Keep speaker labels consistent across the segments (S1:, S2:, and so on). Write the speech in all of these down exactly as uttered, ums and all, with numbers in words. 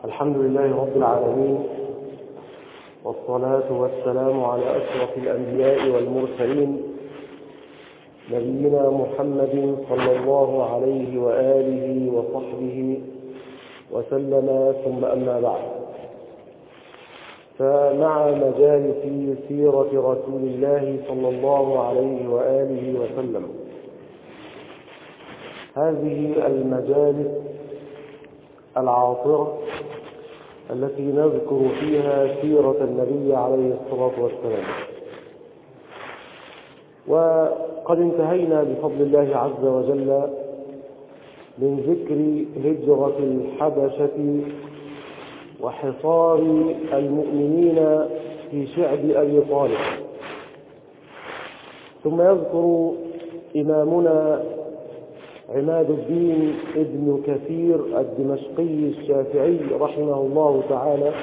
S1: الحمد لله رب العالمين، والصلاة والسلام على أشرف الأنبياء والمرسلين نبينا محمد صلى الله عليه وآله وصحبه وسلم، ثم أما بعد. فمع مجالس سيرة رسول الله صلى الله عليه وآله وسلم، هذه المجالس العاطرة التي نذكر فيها سيرة النبي عليه الصلاة والسلام، وقد انتهينا بفضل الله عز وجل من ذكر هجرة الحبشة وحصار المؤمنين في شعب أبي طالب. ثم يذكر إمامنا عماد الدين ابن كثير الدمشقي الشافعي رحمه الله تعالى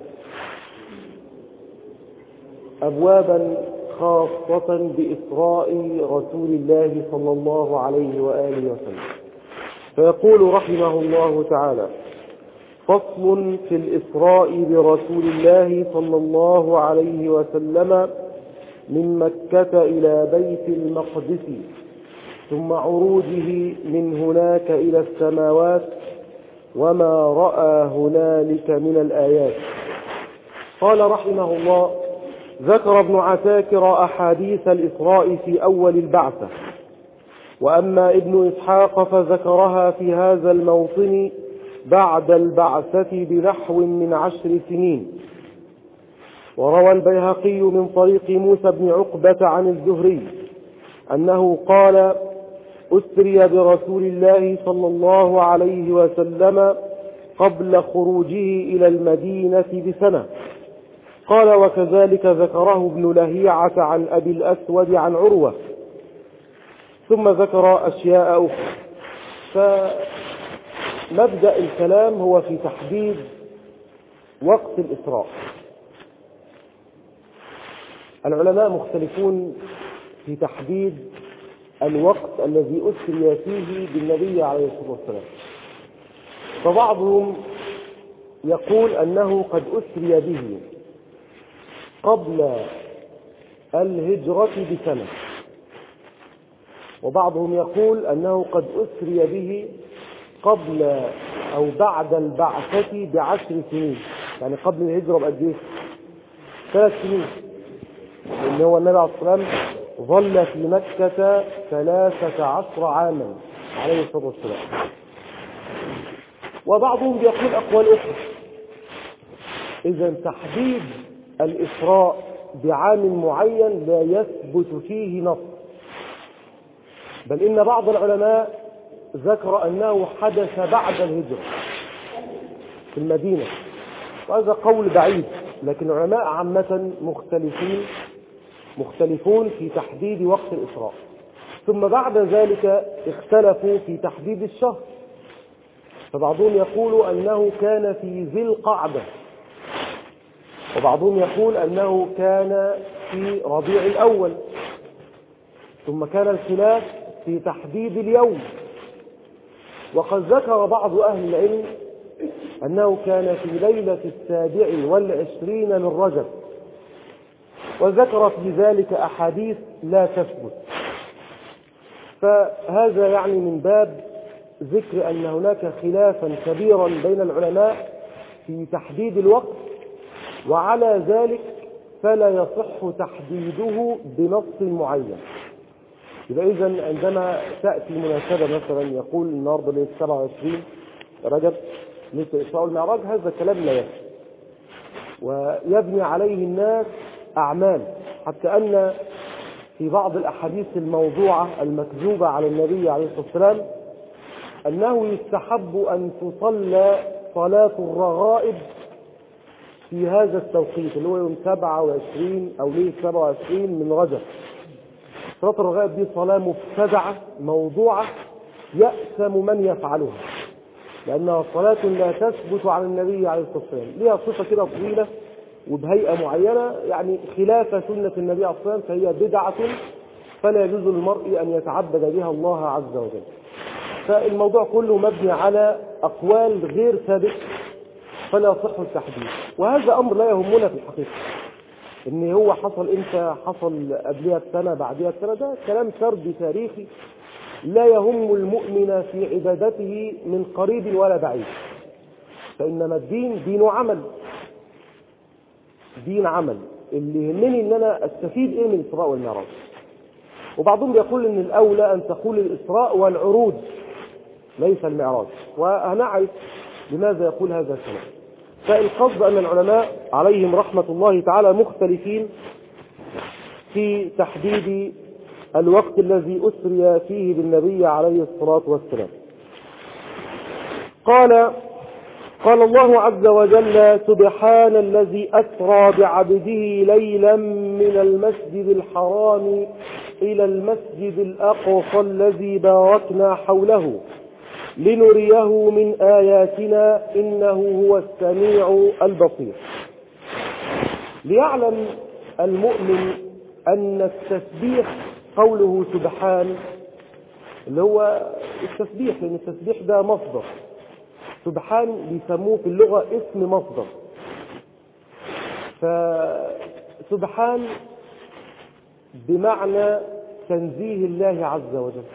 S1: أبوابا خاصة بإسراء رسول الله صلى الله عليه وآله وسلم، فيقول رحمه الله تعالى: فصل في الإسراء برسول الله صلى الله عليه وسلم من مكة إلى بيت المقدس، ثم عروجه من هناك إلى السماوات، وما رأى هنالك من الآيات. قال رحمه الله: ذكر ابن عساكر أحاديث الإسراء في أول البعثة، وأما ابن إسحاق فذكرها في هذا الموطن بعد البعثة بنحو من عشر سنين. وروى البيهقي من طريق موسى بن عقبة عن الزهري أنه قال: أسري برسول الله صلى الله عليه وسلم قبل خروجه إلى المدينة بسنة. قال: وكذلك ذكره ابن لهيعة عن أبي الأسود عن عروة، ثم ذكر أشياء أخرى. فمبدأ الكلام هو في تحديد وقت الإسراء. العلماء مختلفون في تحديد الوقت الذي أسري فيه بالنبي عليه الصلاة والسلام، فبعضهم يقول أنه قد أسري به قبل الهجرة بسنة، وبعضهم يقول أنه قد أسري به قبل أو بعد البعثة بعشر سنين، يعني قبل الهجرة بقد إيه؟ ثلاث سنين، لأن هو النبي عليه الصلاة والسلام ظل في مكة ثلاثة عشر عاما عليه الصلاة والسلام. وبعضهم يقول أقوال أخرى. إذن تحديد الإسراء بعام معين لا يثبت فيه نص، بل إن بعض العلماء ذكر أنه حدث بعد الهجرة في المدينة، وهذا قول بعيد، لكن العلماء عامة مختلفين مختلفون في تحديد وقت الإسراء. ثم بعد ذلك اختلفوا في تحديد الشهر، فبعضهم يقول أنه كان في ذي القعدة، وبعضهم يقول أنه كان في ربيع الأول. ثم كان الخلاف في تحديد اليوم، وقد ذكر بعض أهل العلم أنه كان في ليلة السابع والعشرين من رجب، وذكر في ذلك أحاديث لا تثبت. فهذا يعني من باب ذكر أن هناك خلافا كبيرا بين العلماء في تحديد الوقت، وعلى ذلك فلا يصح تحديده بنص معين. يبقى إذن عندما تأتي مناسبة مثلا يقول النهارده ليلة سبعة وعشرين رجب ليلة الإسراء والمعراج، هذا الكلام لا يصح، ويبني عليه الناس أعمال، حتى أن في بعض الأحاديث الموضوعة المكذوبة على النبي عليه الصلاة والسلام أنه يستحب أن تصلى صلاة الرغائب في هذا التوقيت اللي هو يوم سبعة وعشرين أو ليلة سبعة وعشرين من رجب. صلاة الرغائب دي صلاة مبتدعة موضوعة يأثم من يفعلها، لأنها صلاة لا تثبت عن النبي عليه الصلاة والسلام، لها صفة كده طويلة وبهيئة معينة، يعني خلاف سنة النبي عليه الصلاة والسلام، فهي بدعة فلا يجوز للمرء أن يتعبد بها الله عز وجل. فالموضوع كله مبني على أقوال غير ثابتة، فلا يصح التحديد. وهذا أمر لا يهمنا في الحقيقة، إن هو حصل إمتى، حصل قبلها بسنة بعدها بسنة، ده كلام سردي تاريخي لا يهم المؤمن في عبادته من قريب ولا بعيد. فإنما الدين دين عمل، دين عمل. اللي يهمني إن أنا أستفيد إيه من الإسراء والمعراج. وبعضهم يقول إن الأولى أن تقول الإسراء والعروج ليس المعراج، وهنعرف لماذا يقول هذا الكلام. فالقصد أن العلماء عليهم رحمة الله تعالى مختلفين في تحديد الوقت الذي أسري فيه بالنبي عليه الصلاة والسلام. قال قال الله عز وجل: سبحان الذي أسرى بعبده ليلا من المسجد الحرام إلى المسجد الأقصى الذي باركنا حوله لنريه من آياتنا إنه هو السميع البصير. ليعلم المؤمن أن التسبيح قوله سبحان اللي هو التسبيح، لأن التسبيح ده مصدر. سبحان بيسموه في اللغة اسم مصدر. فسبحان بمعنى تنزيه الله عز وجل.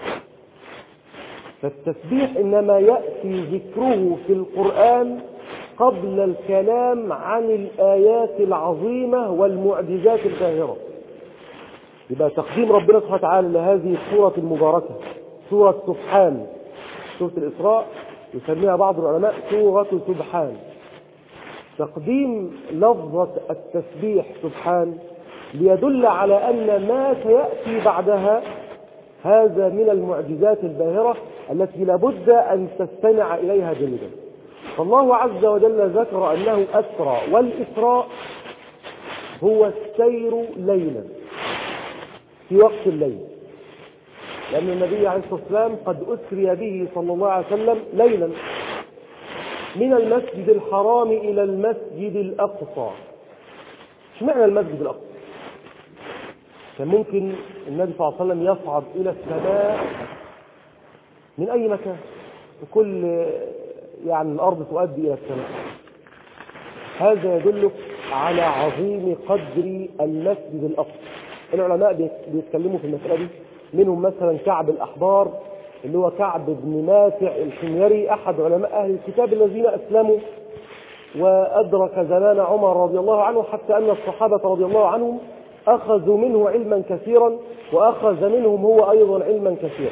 S1: فالتسبيح إنما يأتي ذكره في القرآن قبل الكلام عن الآيات العظيمة والمعجزات الباهرة. يبقى تقديم ربنا سبحانه وتعالى لهذه السورة المباركة سورة سبحان، سورة الإسراء يسميها بعض العلماء سورة سبحان. تقديم لفظة التسبيح سبحان ليدل على أن ما سيأتي بعدها هذا من المعجزات الباهرة التي لابد أن تستمع إليها جيدا. فالله عز وجل ذكر أنه أسرى، والإسراء هو السير ليلا في وقت الليل، لأن النبي عليه الصلاة والسلام قد أسري به صلى الله عليه وسلم ليلا من المسجد الحرام إلى المسجد الأقصى. ايش معنى المسجد الأقصى؟ كان ممكن النبي صلى الله عليه وسلم يصعد إلى السماء من أي مكان، وكل يعني الأرض تؤدي إلى السماء. هذا يدل على عظيم قدر المسجد الأقصى. العلماء بيتكلموا في المسألة دي، منهم مثلا كعب الأحبار اللي هو كعب بن ماتع الحميري، أحد علماء أهل الكتاب الذين أسلموا وأدرك زمان عمر رضي الله عنه، حتى أن الصحابة رضي الله عنهم أخذوا منه علما كثيرا وأخذ منهم هو أيضا علما كثيرا.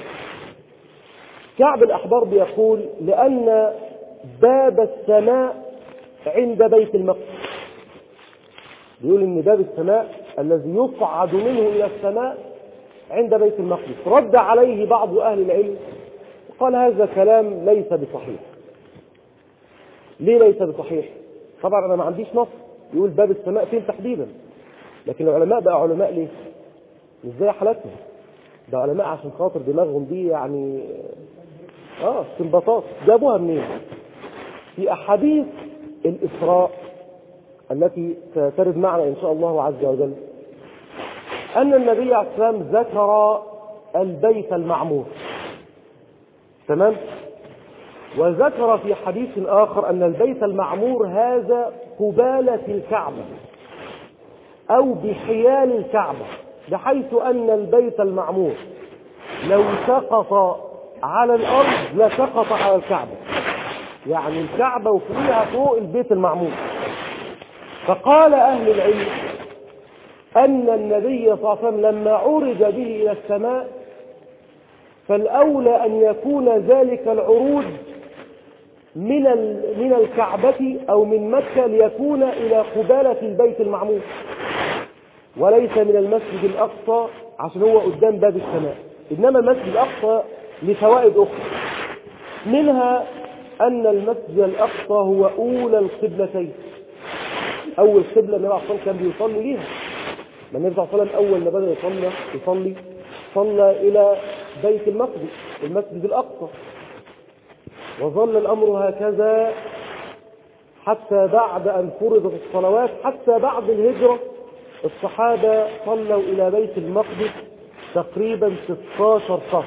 S1: كعب الأحبار بيقول: لأن باب السماء عند بيت المقدس. بيقول إن باب السماء الذي يصعد منه إلى السماء عند بيت المقدس. رد عليه بعض أهل العلم وقال: هذا كلام ليس بصحيح. ليه ليس بصحيح؟ طبعا أنا ما عنديش نص يقول باب السماء فين تحديدا، لكن العلماء بقى علماء ليه؟ مش زي حالتنا، ده علماء عشان خاطر دماغهم دي يعني اه استنباطات جابوها منين؟ في أحاديث الإسراء التي سترد معنا إن شاء الله عز وجل أن النبي عليه الصلاة والسلام ذكر البيت المعمور، تمام؟ وذكر في حديث آخر أن البيت المعمور هذا قبالة الكعبة أو بحيال الكعبة، بحيث أن البيت المعمور لو سقط على الأرض لسقط على الكعبة، يعني الكعبة وفوقها فوق البيت المعمور. فقال أهل العلم أن النبي صلى الله عليه وسلم لما عرج به إلى السماء فالأولى أن يكون ذلك العروج من من الكعبة أو من مكة ليكون إلى قبالة البيت المعمور، وليس من المسجد الأقصى عشان هو قدام باب السماء. إنما المسجد الأقصى لفوائد أخرى، منها أن المسجد الأقصى هو أولى القبلتين. أول قبلة النبي صلى الله عليه وسلم كان بيصلي ليها. النبي صلى الله عليه وسلم أول ما بدأ يصلي يصلي صلى إلى بيت المقدس المسجد الأقصى، وظل الأمر هكذا حتى بعد أن فرضت الصلوات، حتى بعد الهجرة الصحابة صلوا إلى بيت المقدس تقريبا ستة عشر شهر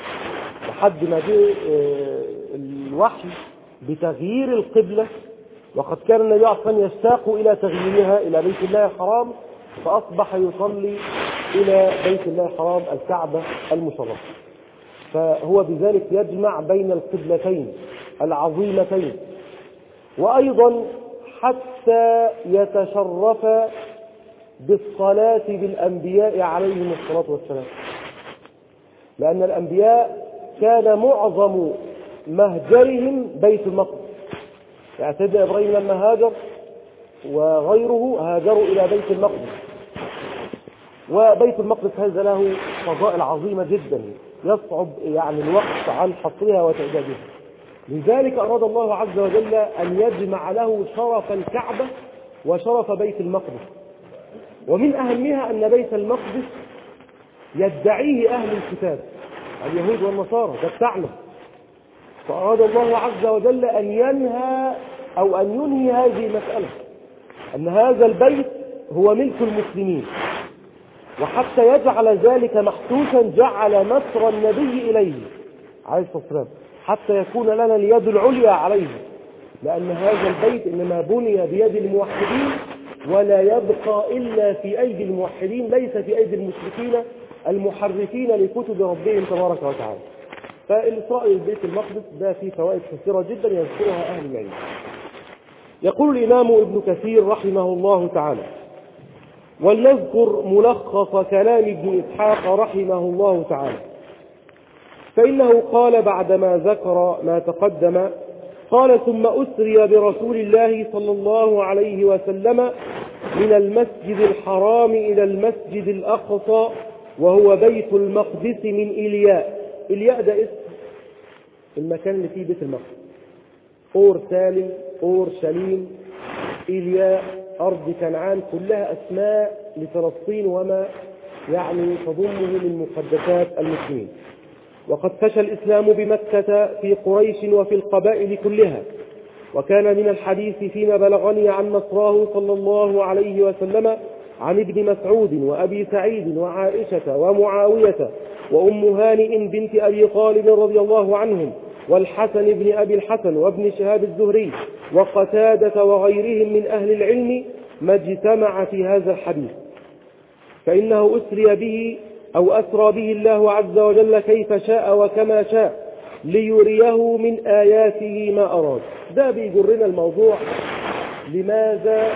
S1: لحد ما جاء الوحي بتغيير القبلة وقد كان النبي عليه الصلاة والسلام يشتاق إلى تغييرها إلى بيت الله الحرام، فأصبح يصلي إلى بيت الله الحرام الكعبة المشرفة. فهو بذلك يجمع بين القبلتين العظيمتين، وأيضا حتى يتشرف بالصلاة بالأنبياء عليهم الصلاة والسلام، لأن الأنبياء كان معظم مهجرهم بيت المقدس. يعني سيدنا إبراهيم لما هاجر وغيره هاجروا إلى بيت المقدس، وبيت المقدس هذا له فضائل عظيمة جدا يصعب يعني الوقت عن حصرها وتعدادها. لذلك أراد الله عز وجل أن يجمع له شرف الكعبة وشرف بيت المقدس. ومن أهمها أن بيت المقدس يدعيه أهل الكتاب اليهود والنصارى، ده تعلم. فأراد الله عز وجل أن ينهى أو أن ينهي هذه المسألة، أن هذا البيت هو ملك المسلمين، وحتى يجعل ذلك محسوسا جعل نصر النبي إليه عليه الصلاة والسلام حتى يكون لنا اليد العليا عليه، لأن هذا البيت إنما بني بيد الموحدين ولا يبقى إلا في أيدي الموحدين، ليس في أيدي المشركين المحرفين لكتب ربهم تبارك وتعالى. فالإسراء للبيت المقدس ده فيه فوائد كثيرة جدا يذكرها أهل العلم. يقول الإمام ابن كثير رحمه الله تعالى: ولنذكر ملخص كلام ابن إسحاق رحمه الله تعالى، فإنه قال بعدما ذكر ما تقدم، قال: ثم أسري برسول الله صلى الله عليه وسلم من المسجد الحرام إلى المسجد الأقصى وهو بيت المقدس من إلياء. إلياء ده اسم المكان اللي فيه بيت المقدس، أور سالم، أور شليم، إلياء، أرض كنعان، كلها أسماء لفلسطين وما يعني تضمه من مقدسات المسلمين. وقد فشى الإسلام بمكة في قريش وفي القبائل كلها، وكان من الحديث فيما بلغني عن نصراه صلى الله عليه وسلم عن ابن مسعود وأبي سعيد وعائشة ومعاوية وأم هانئ بنت أبي طالب رضي الله عنهم والحسن بن أبي الحسن وابن شهاب الزهري وقتادة وغيرهم من أهل العلم ما اجتمع في هذا الحديث، فإنه أسري به أو أسرى به الله عز وجل كيف شاء وكما شاء ليريه من آياته ما أراد. ده بيجرنا الموضوع لماذا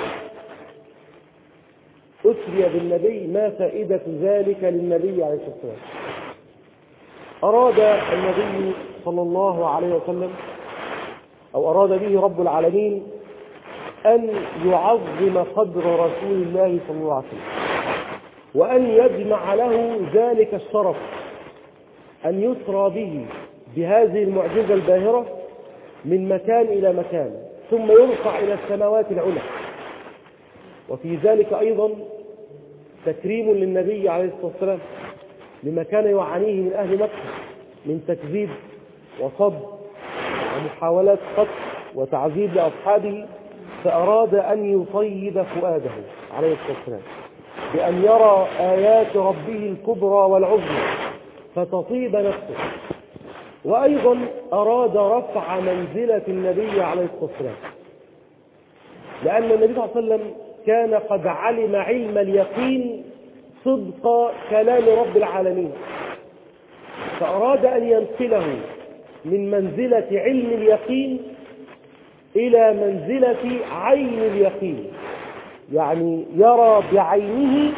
S1: أسري بالنبي، ما فائدة ذلك للنبي عليه الصلاة والسلام. أراد النبي صلى الله عليه وسلم أو أراد به رب العالمين أن يعظم قدر رسول الله صلى الله عليه وسلم، وأن يجمع له ذلك الشرف أن يسرى به بهذه المعجزة الباهرة من مكان إلى مكان ثم يرفع إلى السماوات العلى. وفي ذلك أيضا تكريم للنبي عليه الصلاة والسلام لما كان يعانيه من أهل مكة من تكذيب وصد ومحاولات قتل وتعذيب لأصحابه، فأراد أن يطيب فؤاده عليه الصلاة والسلام بأن يرى آيات ربه الكبرى والعظمى فتطيب نفسه. وأيضا أراد رفع منزلة النبي عليه الصلاة والسلام، لأن النبي صلى الله عليه وسلم كان قد علم علم اليقين صدق كلام رب العالمين، فأراد أن ينقله من منزلة علم اليقين إلى منزلة عين اليقين، يعني يرى بعينه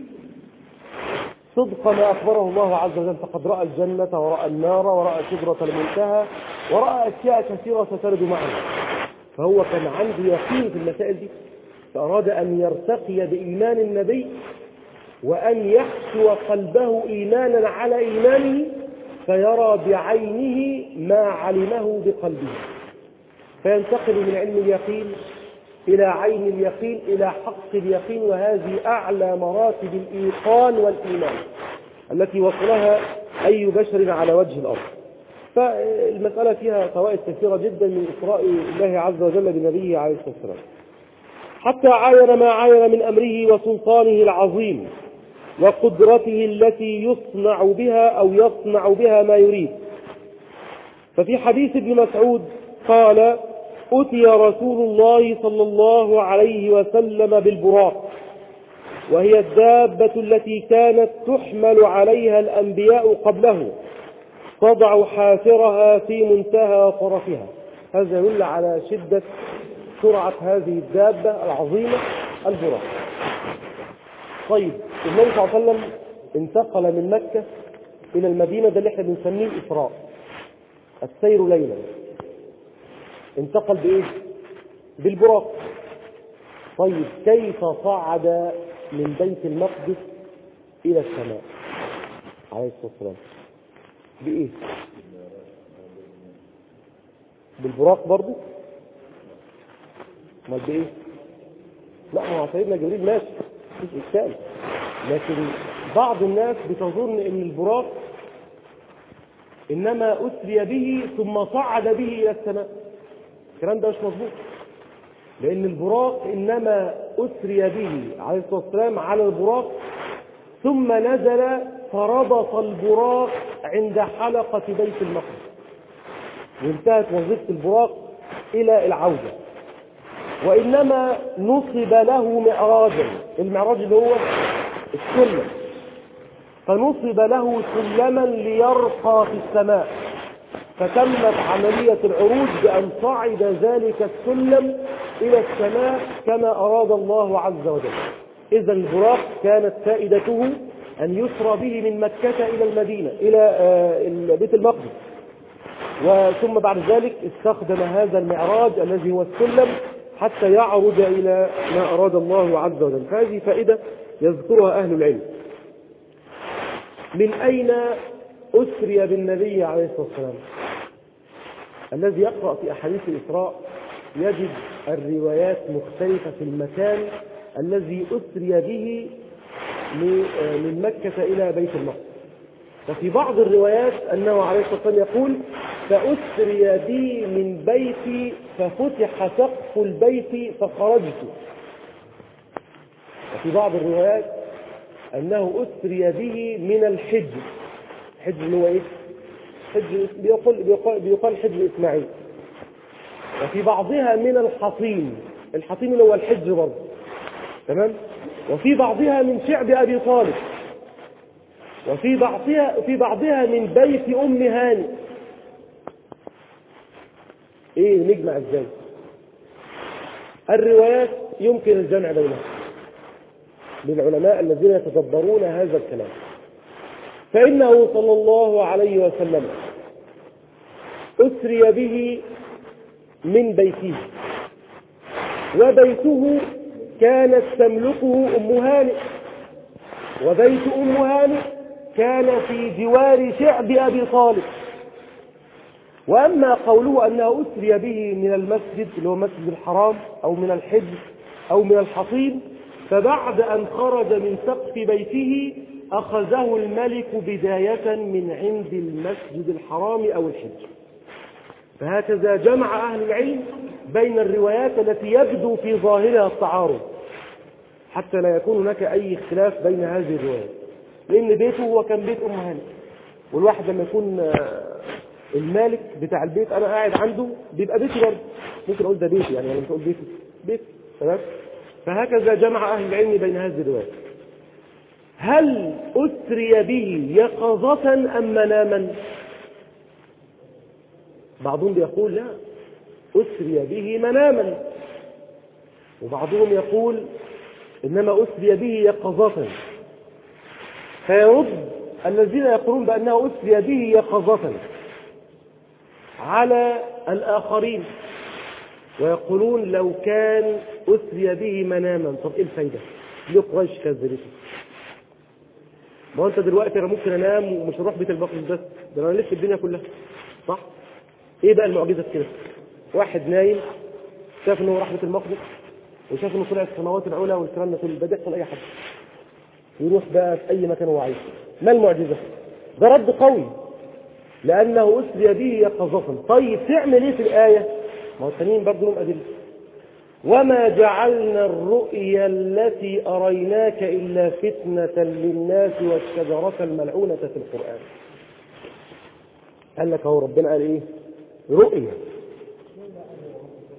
S1: صدق ما أخبره الله عز وجل، فقد رأى الجنة ورأى النار ورأى شجرة المنتهى ورأى أشياء كثيرة سترد معنا، فهو كان عنده يقين في المسائل دي، فأراد أن يرتقي بإيمان النبي وأن يحشو قلبه إيمانا على إيمانه فيرى بعينه ما علمه بقلبه، فينتقل من علم اليقين إلى عين اليقين إلى حق اليقين، وهذه أعلى مراتب الإيقان والإيمان التي وصلها أي بشر على وجه الأرض. فالمسألة فيها فوائد كثيرة جدا من إسراء الله عز وجل بنبيه عليه الصلاة والسلام، حتى عاين ما عاين من أمره وسلطانه العظيم وقدرته التي يصنع بها أو يصنع بها ما يريد. ففي حديث ابن مسعود قال: أتي رسول الله صلى الله عليه وسلم بالبراق، وهي الدابة التي كانت تحمل عليها الأنبياء قبله، تضع حافرها في منتهى طرفها. هذا يدل على شدة سرعة هذه الدابة العظيمة البراق. طيب، النبي صلى الله عليه وسلم انتقل من مكة إلى المدينة، ده اللي احنا بنسميه الإسراء، السير ليلا. انتقل بإيه؟ بالبراق. طيب، كيف صعد من بيت المقدس إلى السماء عليه الصلاة والسلام؟ بإيه؟ بالبراق برضو؟ امال بإيه؟ لا، ما هو سيدنا جبريل ماشي مفيش إشكال، لكن بعض الناس بتظن إن البراق إنما أسري به ثم صعد به إلى السماء. الكلام ده مش مظبوط، لأن البراق إنما أسري به عليه الصلاة والسلام على البراق، ثم نزل فربط البراق عند حلقة بيت المقدس، وانتهت وظيفة البراق إلى العودة. وإنما نصب له معراجا، المعراج اللي هو السلم، فنصب له سلما ليرقى في السماء، فتمت عملية العروج بأن صعد ذلك السلم إلى السماء كما أراد الله عز وجل. إذا البراق كانت فائدته أن يسرى به من مكة إلى المدينة إلى بيت المقدس، وثم بعد ذلك استخدم هذا المعراج الذي هو السلم حتى يعرج إلى ما أراد الله عز وجل. هذه فائدة يذكرها أهل العلم. من أين أسري بالنبي عليه الصلاة والسلام؟ الذي يقرأ في أحاديث الإسراء يجد الروايات مختلفة في المكان الذي أسري به من مكة إلى بيت المقدس. وفي بعض الروايات أنه عليه الصلاة والسلام يقول: فأسري بي من بيتي ففتح سقف البيت فخرجت. وفي بعض الروايات أنه أسري به من الحجر. الحجر اللي هو إيه؟ حجر بيقال, بيقال, بيقال حجر إسماعيل. وفي بعضها من الحصين، الحصين اللي هو الحجر برضه، تمام؟ وفي بعضها من شعب أبي طالب، وفي بعضها في بعضها من بيت أم هاني. إيه نجمع إزاي؟ الروايات يمكن الجمع بينها للعلماء الذين يتدبرون هذا الكلام. فإنه صلى الله عليه وسلم أسري به من بيته، وبيته كانت تملكه أم هانئ، وبيت أم هانئ كان في جوار شعب أبي طالب. وأما قوله أنه أسري به من المسجد اللي هو مسجد الحرام أو من الحجر أو من الحصين، فبعد أن خرج من سقف بيته أخذه الملك بداية من عند المسجد الحرام أو الحجر. فهكذا جمع أهل العلم بين الروايات التي يبدو في ظاهرها التعارض، حتى لا يكون هناك أي اختلاف بين هذه الروايات. لأن بيته هو كان بيت أم هانئ، والواحد لما يكون المالك بتاع البيت أنا قاعد عنده بيبقى بيتي برضه، ممكن أقول ده بيتي يعني، ولا ممكن أقول بيتي بيت، تمام؟ فهكذا جمع أهل العلم بين هذه الروايات. هل أسري به يقظة أم مناما؟ بعضهم يقول لا، أسري به مناما، وبعضهم يقول إنما أسري به يقظة. فيرد الذين يقولون بأنه أسري به يقظة على الآخرين ويقولون لو كان أسري به مناما. طب إيه الفايدة؟ ليه قريش كذبته؟ ما أنت دلوقتي أنا ممكن أنام ومش هروح بيت المقدس بس، ده أنا لف الدنيا كلها، صح؟ إيه بقى المعجزة كده؟ واحد نايم شاف إنه راح بيت المقدس وشاف إنه طلع السماوات العلى والكلام ده كله، ده بيحصل أي حد يروح بقى في أي مكان هو عايز. ما المعجزة؟ ده رد قوي لأنه أسري به يقظة. طيب تعمل إيه في الآية؟ ما هو الثانيين برضه لهم أدلة. وما جعلنا الرؤيا التي أريناك إلا فتنة للناس والشجرة الملعونة في القرآن. قال لك هو ربنا قال إيه؟ رؤيا.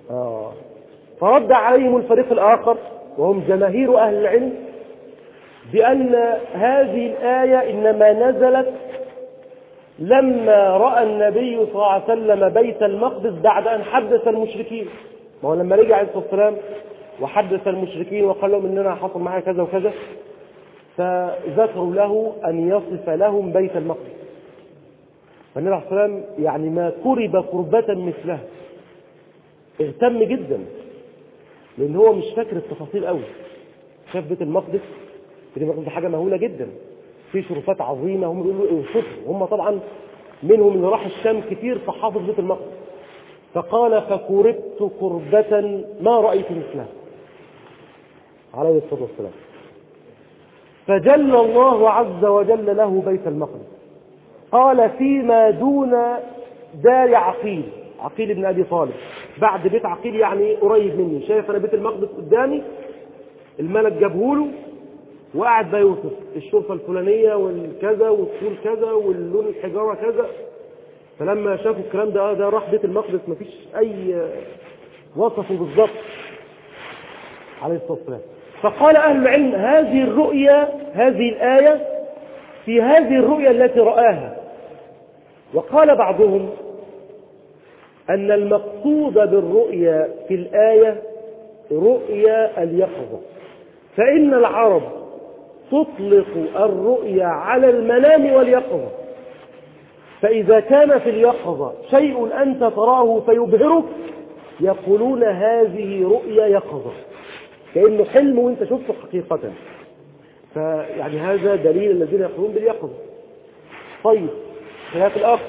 S1: آه. فرد عليهم الفريق الآخر وهم جماهير أهل العلم بأن هذه الآية إنما نزلت لما رأى النبي صلى الله عليه وسلم بيت المقدس بعد أن حدث المشركين. ما هو لما رجع عليه الصلاة والسلام وحدث المشركين وقال لهم إننا حصل معي كذا وكذا، فذكروا له أن يصف لهم بيت المقدس. فالنبي عليه الصلاة والسلام يعني ما قرب قربة مثلها، اهتم جدا، لأن هو مش فاكر التفاصيل قوي. شاف بيت المقدس، بيت المقدس حاجة مهولة جدا، في شرفات عظيمة، هم بيقولوا اوصفوا، هم طبعا منهم اللي راح الشام كتير فحافظ بيت المقدس. فقال فقربت قربة ما رأيت مثلها عليه الصلاة والسلام. فجل الله عز وجل له بيت المقدس، قال فيما دون دار عقيل، عقيل بن أبي طالب، بعد بيت عقيل يعني قريب مني، شايف أنا بيت المقدس قدامي، الملك جابهوله وقعد بقى يوصف الشرفة الفلانية والكذا والطول كذا واللون الحجارة كذا. فلما شافوا الكلام ده ده راح بيت المقدس مفيش أي وصفه بالضبط عليه الصلاة والسلام. فقال أهل العلم هذه الرؤية، هذه الآية في هذه الرؤية التي رآها. وقال بعضهم أن المقصود بالرؤية في الآية رؤيا اليقظة، فإن العرب تطلق الرؤيا على المنام واليقظة، فإذا كان في اليقظة شيء أنت تراه فيبهرك يقولون هذه رؤيا يقظة، كأنه حلم وانت شفته حقيقة. فيعني هذا دليل الذين يقولون باليقظة. طيب خلاف الآخر،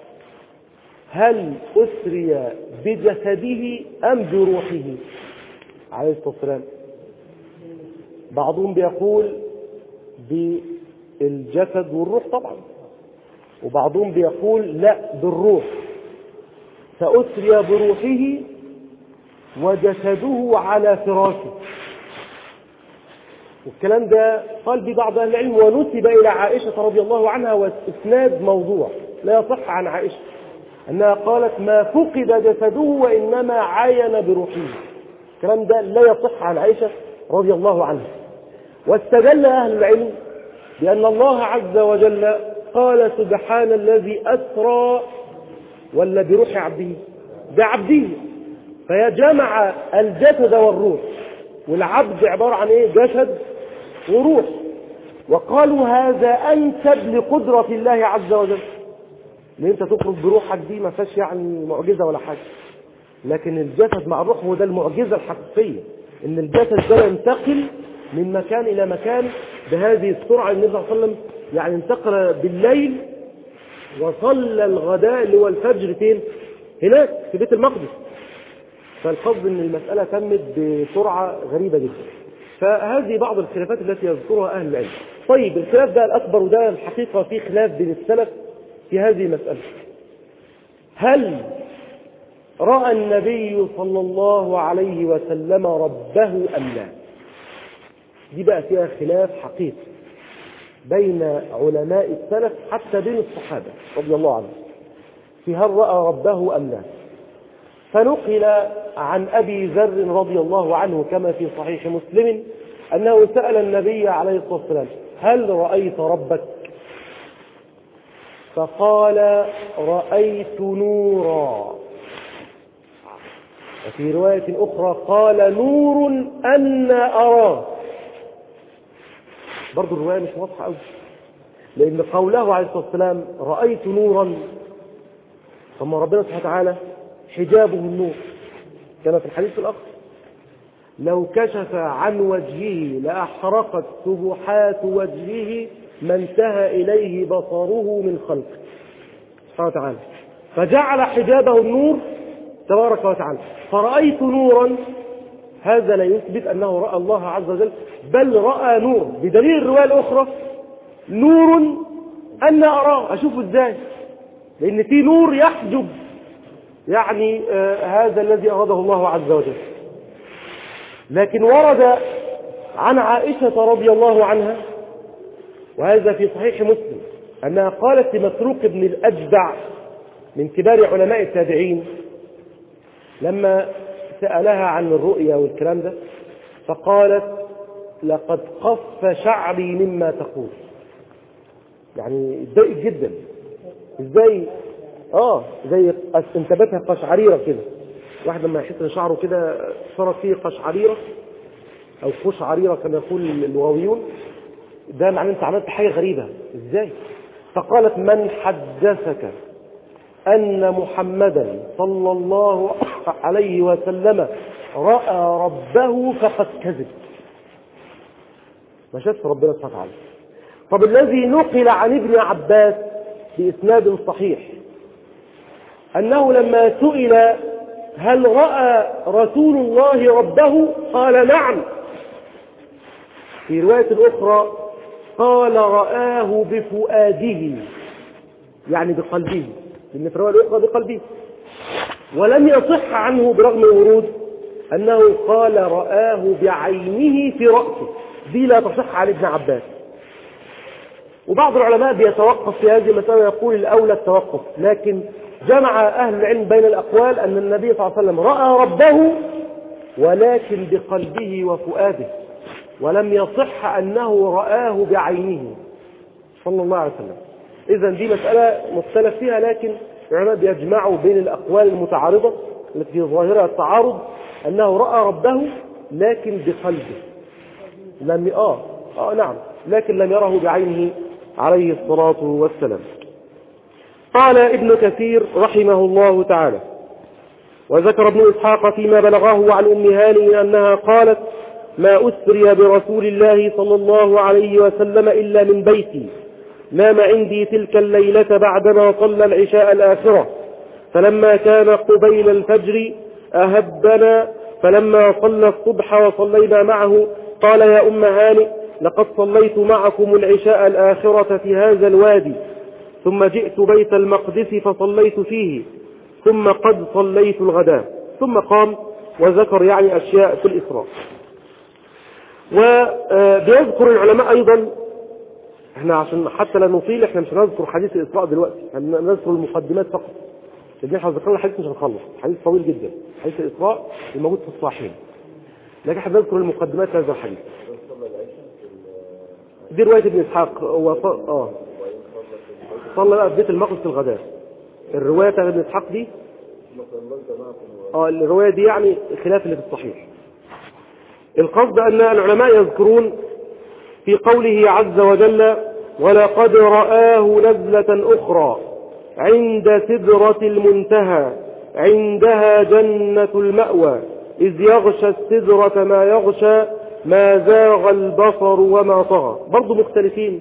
S1: هل أسري بجسده أم بروحه عليه الصلاة والسلام؟ بعضهم بيقول بالجسد والروح طبعا، وبعضهم بيقول لا بالروح، فأسري بروحه وجسده على فراشه. والكلام ده قال ببعض أهل العلم ونسب إلى عائشة رضي الله عنها، واسناد موضوع لا يصح عن عائشة أنها قالت ما فقد جسده وإنما عاين بروحه. الكلام ده لا يصح عن عائشة رضي الله عنها. واستدل أهل العلم بأن الله عز وجل قال سبحان الذي أسرى ولا بروح عبده بعبده، فيجمع الجسد والروح، والعبد عبارة عن ايه؟ جسد وروح. وقالوا هذا أنسب لقدرة الله عز وجل، لأن انت تخرج بروحك دي ما فيهاش يعني معجزة ولا حاجة، لكن الجسد مع الروح هو ده المعجزة الحقيقية، ان الجسد ده ينتقل من مكان إلى مكان بهذه السرعة. النبي صلى الله عليه وسلم يعني انتقل بالليل وصلى الغداء اللي هو الفجر فين؟ هناك في بيت المقدس. فالقصد ان المسألة تمت بسرعة غريبة جدا. فهذه بعض الخلافات التي يذكرها أهل العلم. طيب الخلاف ده الأكبر، وده الحقيقة في خلاف بين السلف في هذه المسألة، هل رأى النبي صلى الله عليه وسلم ربه أم لا؟ دي بقى فيها خلاف حقيقي بين علماء السلف حتى بين الصحابة رضي الله عنهم في هل رأى ربه أم لا. فنقل عن أبي ذر رضي الله عنه كما في صحيح مسلم أنه سأل النبي عليه الصلاة والسلام هل رأيت ربك؟ فقال رأيت نورا. وفي رواية أخرى قال نور أن أراه. برضو الرواية مش واضحة أوي، لأن قوله عليه الصلاة والسلام رأيت نورا، ثم ربنا سبحانه وتعالى حجابه النور كما في الحديث الآخر لو كشف عن وجهه لأحرقت سبحات وجهه ما انتهى إليه بصره من خلقه سبحانه وتعالى، فجعل حجابه النور تبارك وتعالى. فرأيت نورا، هذا لا يثبت أنه رأى الله عز وجل، بل رأى نور، بدليل الرواية الأخرى نور أن أراه. أشوفه إزاي؟ لأن في نور يحجب يعني آه هذا الذي أراده الله عز وجل. لكن ورد عن عائشة رضي الله عنها، وهذا في صحيح مسلم، أنها قالت لمسروق بن الأجدع من كبار علماء التابعين لما سألها عن الرؤيا والكلام ده، فقالت لقد قف شعري مما تقول. يعني اتضايقت جدا. ازاي؟ اه زي انتبتها قشعريرة كده. واحد لما يحس ان شعره كده صارت فيه قشعريرة او قشعريرة كما يقول اللغويون، ده معناه انت عملت حاجة غريبة. ازاي؟ فقالت من حدثك أن محمدا صلى الله عليه وسلم رأى ربه فقد كذب. ما شافش ربنا سبحانه وتعالى. طب الذي نقل عن ابن عباس بإسناد صحيح أنه لما سئل هل رأى رسول الله ربه قال نعم. في رواية أخرى قال رآه بفؤاده، يعني بقلبه، لأن في الرواية الأخرى بقلبه. ولم يصح عنه برغم الورود أنه قال رآه بعينه في رأسه، دي لا تصح عن ابن عباس. وبعض العلماء بيتوقف في هذه المسألة، يقول الأولى التوقف، لكن جمع أهل العلم بين الأقوال أن النبي صلى الله عليه وسلم رأى ربه ولكن بقلبه وفؤاده، ولم يصح أنه رآه بعينه صلى الله عليه وسلم. إذن دي مسألة مختلف فيها، لكن العلماء بيجمعوا بين الأقوال المتعارضة التي في ظاهرها التعارض أنه رأى ربه لكن بقلبه لم آه آه نعم لكن لم يره بعينه عليه الصلاة والسلام. قال ابن كثير رحمه الله تعالى: وذكر ابن إسحاق فيما بلغه عن أم هانئ أنها قالت: ما أسري برسول الله صلى الله عليه وسلم إلا من بيتي، نام عندي تلك الليلة بعدما صلى العشاء الآخرة، فلما كان قبيل الفجر أهبنا، فلما صلى الصبح وصلينا معه قال: يا أم هانئ لقد صليت معكم العشاء الآخرة في هذا الوادي، ثم جئت بيت المقدس فصليت فيه، ثم قد صليت الغداء، ثم قام وذكر يعني أشياء في الإسراء. وبيذكر العلماء أيضا، احنا عشان حتى لا نطيل احنا مش هنذكر حديث الإسراء دلوقتي، احنا نذكر المقدمات فقط، لأن احنا ذكرنا الحديث مش هنخلص، حديث طويل جدا، حديث الإسراء الموجود في الصحيحين، لكن احنا نذكر المقدمات هذا الحديث. دي رواية ابن إسحاق، هو ف... اه صلى بقى في بيت المقدس في الغداء. الرواية بتاعت ابن إسحاق دي اه الرواية دي يعني خلاف اللي في الصحيح. القصد أن العلماء يذكرون في قوله عز وجل: ولقد رآه نزلة أخرى عند سدرة المنتهى عندها جنة المأوى إذ يغشى السدرة ما يغشى ما زاغ البصر وما طغى. برضو مختلفين،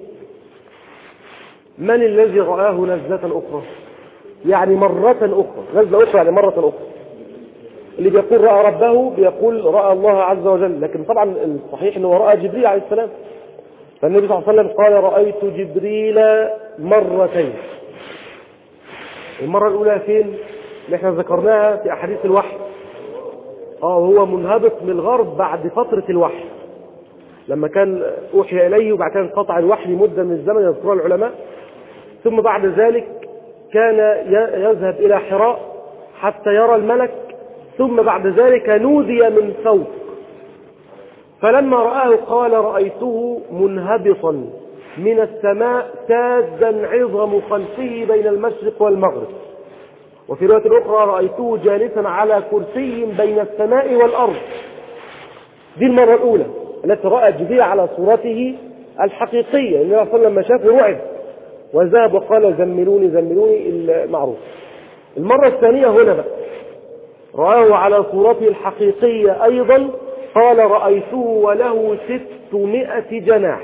S1: من الذي رآه نزلة أخرى؟ يعني مرة أخرى، نزلة أخرى يعني مرة أخرى. اللي بيقول رأى ربه بيقول رأى الله عز وجل، لكن طبعا الصحيح أنه رأى جبريل عليه السلام. فالنبي صلى الله عليه وسلم قال: رأيت جبريل مرتين. المرة الأولى فين؟ اللي احنا ذكرناها في أحاديث الوحي، اه هو منهبط من الغرب بعد فترة الوحي، لما كان أوحي إليه وبعد كان قطع الوحي مدة من الزمن يذكرها العلماء، ثم بعد ذلك كان يذهب إلى حراء حتى يرى الملك، ثم بعد ذلك نودي من فوق، فلما رآه قال: رأيته منهبطا من السماء سادا عظم خلفه بين المشرق والمغرب. وفي رواية أخرى: رأيته جالسا على كرسي بين السماء والأرض. دي المرة الأولى التي رأى جبريل على صورته الحقيقية، النبي صلى الله عليه وسلم لما شافه رعب وذهب وقال: زملوني زملوني، المعروف. المرة الثانية هنا بقى رآه على صورته الحقيقية أيضا، قال: رأيته وله ستمائة جناح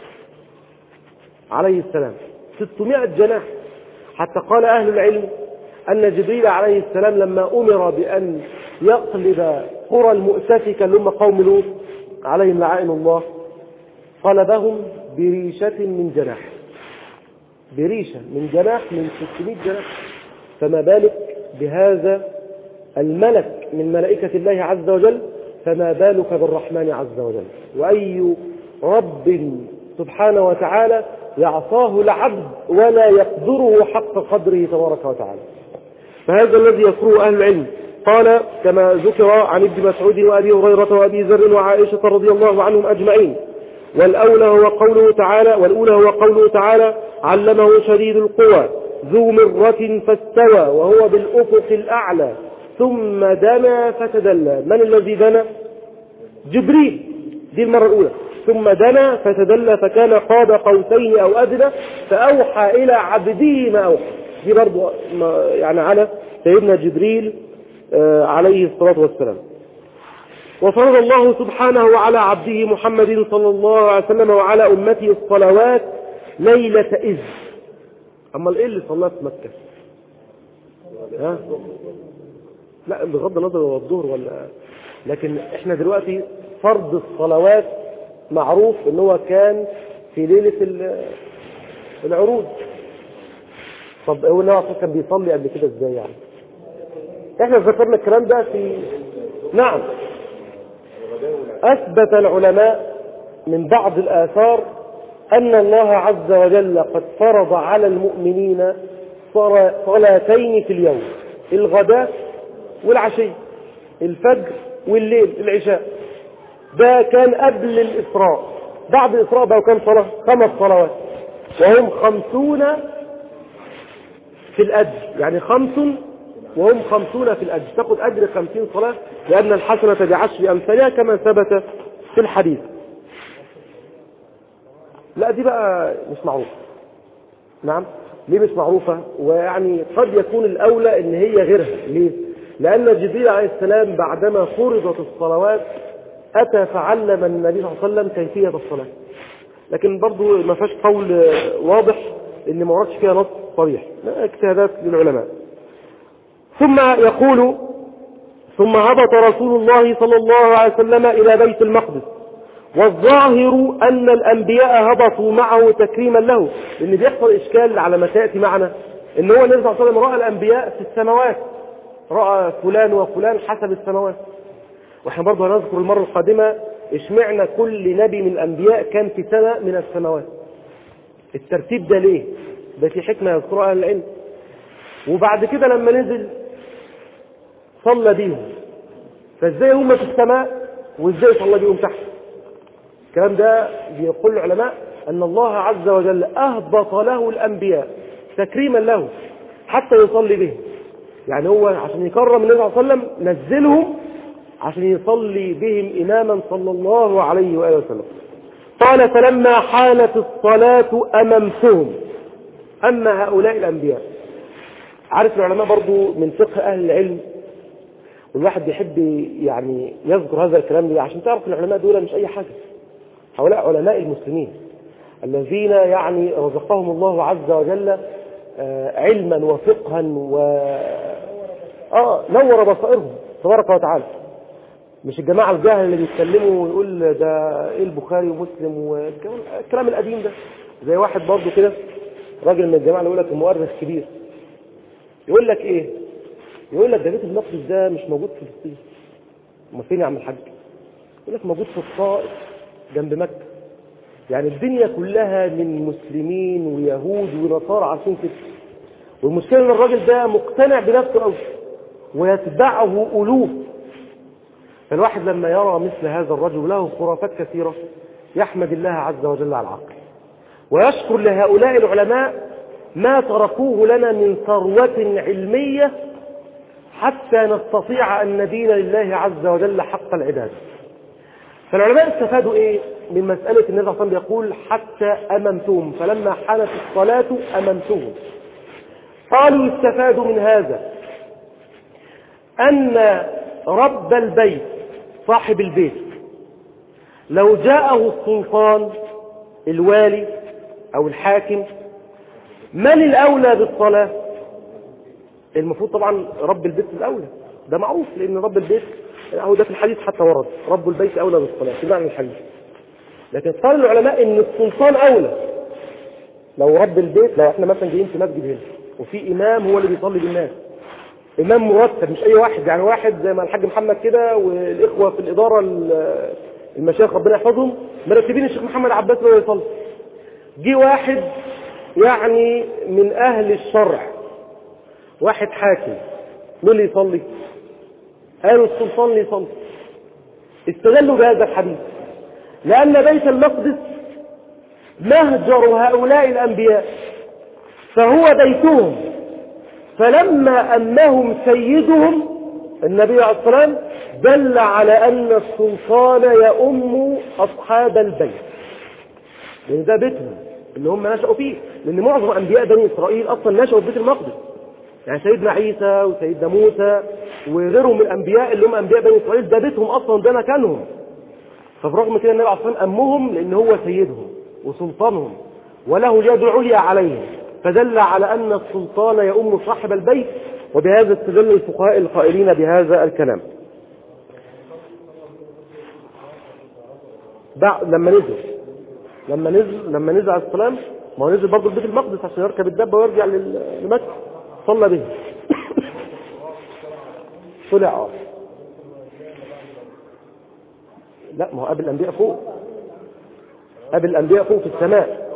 S1: عليه السلام، ستمائة جناح. حتى قال أهل العلم أن جبريل عليه السلام لما أمر بأن يقلب قرى المؤتفكة اللي هم قوم لوط عليهم لعائن الله، قلبهم بريشة من جناح، بريشة من جناح من ستمائة جناح، فما بالك بهذا الملك من ملائكة الله عز وجل، فما بالك بالرحمن عز وجل. وأي رب سبحانه وتعالى يعصاه العبد ولا يقدره حق قدره تبارك وتعالى. فهذا الذي يذكره أهل العلم قال كما ذكر عن ابن مسعود وأبي هريرة وأبي ذر وعائشة رضي الله عنهم أجمعين. والأولى هو قوله تعالى والأولى هو قوله تعالى علمه شديد القوى ذو مرة فاستوى وهو بالأفق الأعلى ثم دنا فتدلى. من الذي دنا؟ جبريل، دي المرة الأولى. ثم دنا فتدلى فكان قاب قوسين أو أدنى فأوحى إلى عبده ما أوحى. دي برضو يعني على سيدنا جبريل عليه الصلاة والسلام. وفرض الله سبحانه على عبده محمد صلى الله عليه وسلم وعلى أمته الصلوات ليلة إذ. أما إيه اللي صلاه في مكة؟ ها؟ لا بغض النظر هو الظهر ولا، لكن احنا دلوقتي فرض الصلوات معروف ان هو كان في ليلة العروض. طب هو النبي كان بيصلي قبل كده ازاي يعني؟ احنا ذكرنا الكلام ده في نعم. اثبت العلماء من بعض الاثار ان الله عز وجل قد فرض على المؤمنين صلاتين في اليوم، الغداء والعشي، الفجر والليل العشاء. ده كان قبل الإسراء. بعد الإسراء بقوا كم صلاة؟ خمس صلوات، وهم خمسون في الأجر، يعني خمس وهم خمسون في الأجر، تأخذ أجر خمسين صلاة لأن الحسنة بعشر أمثالها كما ثبت في الحديث. لا دي بقى مش معروفة. نعم ليه مش معروفة؟ ويعني قد يكون الأولى إن هي غيرها. ليه؟ لأن جبريل عليه السلام بعدما فرضت الصلوات أتى فعلم النبي صلى الله عليه وسلم كيفية الصلاة، لكن برضو ما فيش قول واضح إن ما وردش فيها نص صريح، اجتهادات للعلماء. ثم يقول ثم هبط رسول الله صلى الله عليه وسلم إلى بيت المقدس، والظاهر أن الأنبياء هبطوا معه تكريما له، لأن بيحصل إشكال على ما سيأتي معنا إن هو النبي صلى الله عليه وسلم رأى الأنبياء في السماوات، رأى فلان وفلان حسب السماوات. واحنا برضه هنذكر المرة القادمة اشمعنا كل نبي من الأنبياء كان في سنة من السماوات. الترتيب ده ليه؟ ده في حكمة يذكرها أهل العلم. وبعد كده لما نزل صلى بيهم، فازاي هم في السماء وازاي صلى بيهم تحت؟ الكلام ده بيقول العلماء أن الله عز وجل أهبط له الأنبياء تكريما له حتى يصلي بهم. يعني هو عشان يكرم النبي صلى الله عليه وسلم نزلهم عشان يصلي بهم إماما صلى الله عليه وآله وسلم. قال فلما حانت الصلاة أممتهم. أما هؤلاء الأنبياء، عارف العلماء برضو من فقه أهل العلم، والواحد بيحب يعني يذكر هذا الكلام ليه؟ عشان تعرف العلماء دول مش أي حاجة، هؤلاء علماء المسلمين الذين يعني رزقهم الله عز وجل علما وفقها و آه نور بصائرهم تبارك وتعالى. مش الجماعة الجاهل اللي بيتكلموا ويقول ده ايه البخاري ومسلم والكلام القديم ده. زي واحد برضه كده راجل من الجماعة اللي يقول لك المؤرخ كبير، يقول لك ايه؟ يقول لك ده بيت المقدس ده مش موجود في فلسطين. امال فين يا عم الحاج؟ يقول لك موجود في الطائف جنب مكة. يعني الدنيا كلها من مسلمين ويهود ونصارى عارفين كده، والمشكلة ان الراجل ده مقتنع بنفسه قوي ويتبعه ألوف. فالواحد لما يرى مثل هذا الرجل له خرافات كثيرة يحمد الله عز وجل على العقل، ويشكر لهؤلاء العلماء ما تركوه لنا من ثروة علمية حتى نستطيع أن ندين لله عز وجل حق العبادة. فالعلماء استفادوا إيه من مسألة النبي صلى الله عليه وسلم يقول حتى أممتهم، فلما حانت الصلاة أممتهم؟ قالوا استفادوا من هذا أن رب البيت صاحب البيت لو جاءه السلطان الوالي أو الحاكم من الأولى بالصلاة؟ المفروض طبعا رب البيت الأولى، ده معروف، لأن رب البيت أو ده في الحديث حتى ورد رب البيت أولى بالصلاة في معنى الحديث. لكن قال العلماء إن السلطان أولى. لو رب البيت، لو احنا مثلا جايين في مسجد هنا وفي إمام هو اللي بيصلي بالناس، إمام مرتب مش أي واحد، يعني واحد زي ما الحاج محمد كده والإخوة في الإدارة المشايخ ربنا يحفظهم مرتبين الشيخ محمد عباس وهو يصلي. جه واحد يعني من أهل الشرع، واحد حاكم، مين اللي يصلي؟ قالوا السلطان ليه سلطة، استدلوا بهذا الحديث لأن بيت المقدس مهجر هؤلاء الأنبياء فهو بيتهم، فلما أمهم سيدهم النبي عليه الصلاة والسلام دل على أن السلطان يؤم أصحاب البيت، لأن ده بيتهم اللي هم نشأوا فيه، لأن معظم أنبياء بني إسرائيل أصلا نشأوا في بيت المقدس، يعني سيدنا عيسى وسيدنا موسى وغيرهم من الأنبياء اللي هم أنبياء بني إسرائيل ده بيتهم أصلا، ده مكانهم. فبرغم كده النبي عليه الصلاة والسلام أمهم لأن هو سيدهم وسلطانهم وله اليد العليا عليهم، فدل على أن السلطان يؤم صاحب البيت، وبهذا استدل الفقهاء القائلين بهذا الكلام. بعد لما نزل لما نزل لما نزل عليه السلام، ما هو نزل برضه البيت المقدس عشان يركب الدابة ويرجع لمكة، صلى به طلع اه لا ما هو قبل الأنبياء فوق، قبل الأنبياء فوق في السماء.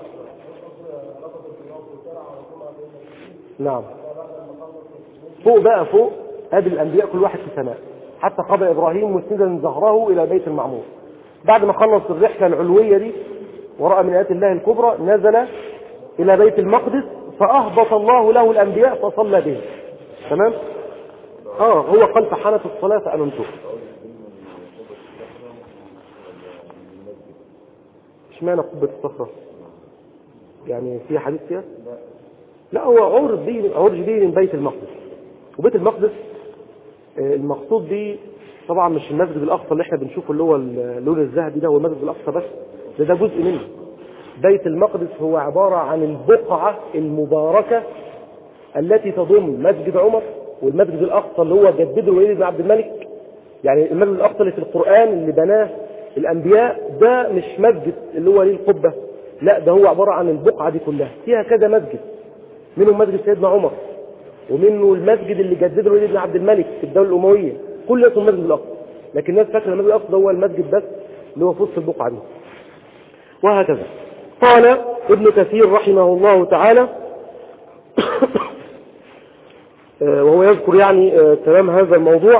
S1: نعم فوق بقى فوق قبل الأنبياء كل واحد في السماء، حتى قضى إبراهيم مسندا ظهره إلى بيت المعمور بعد ما خلص الرحلة العلوية دي ورأى من آيات الله الكبرى، نزل إلى بيت المقدس فأهبط الله له الأنبياء فصلى به. تمام. اه هو قال فحنت الصلاة فأممته. اشمعنى قبة الصخرة؟ يعني في حديث فيها؟ لا هو عرض دي عرج دي من بيت المقدس، وبيت المقدس المقصود دي طبعا مش المسجد الأقصى اللي احنا بنشوفه اللي هو اللون الذهبي ده هو المسجد الأقصى بس، ده, ده جزء منه. بيت المقدس هو عبارة عن البقعة المباركة التي تضم مسجد عمر والمسجد الأقصى اللي هو جدده الوليد بن عبد الملك. يعني المسجد الأقصى اللي في القرآن اللي بناه الأنبياء ده مش مسجد اللي هو ليه القبة، لا ده هو عبارة عن البقعة دي كلها فيها كذا مسجد، منهم مسجد سيدنا عمر ومنه المسجد اللي جدده الوليد بن عبد الملك في الدولة الأموية، كل اسمه المسجد الأقصى، لكن الناس فاكره المسجد الأقصى ده هو المسجد بس اللي هو في وسط البقعة دي. وهكذا قال ابن كثير رحمه الله تعالى وهو يذكر يعني تمام هذا الموضوع،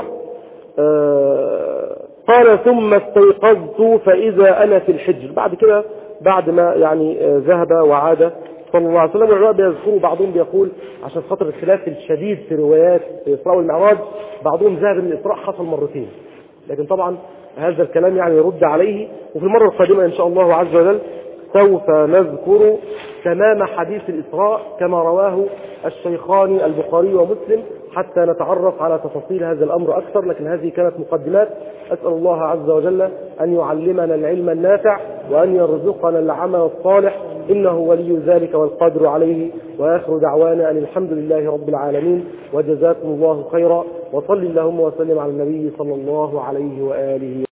S1: قال ثم استيقظت فإذا أنا في الحجر. بعد كده بعد ما يعني ذهب وعاد صلى الله عليه وسلم، العلماء بيذكروا بعضهم بيقول عشان خاطر الخلاف الشديد في روايات الإسراء والمعراج، بعضهم ذهب ان الإسراء حصل مرتين، لكن طبعا هذا الكلام يعني يرد عليه. وفي المرة القادمة إن شاء الله عز وجل سوف نذكر تمام حديث الإسراء كما رواه الشيخان البخاري ومسلم حتى نتعرف على تفاصيل هذا الأمر أكثر، لكن هذه كانت مقدمات. أسأل الله عز وجل أن يعلمنا العلم النافع وأن يرزقنا العمل الصالح، إنه ولي ذلك والقادر عليه. وآخر دعوانا أن الحمد لله رب العالمين، وجزاكم الله خيرا، وصل اللهم وسلم على النبي صلى الله عليه وآله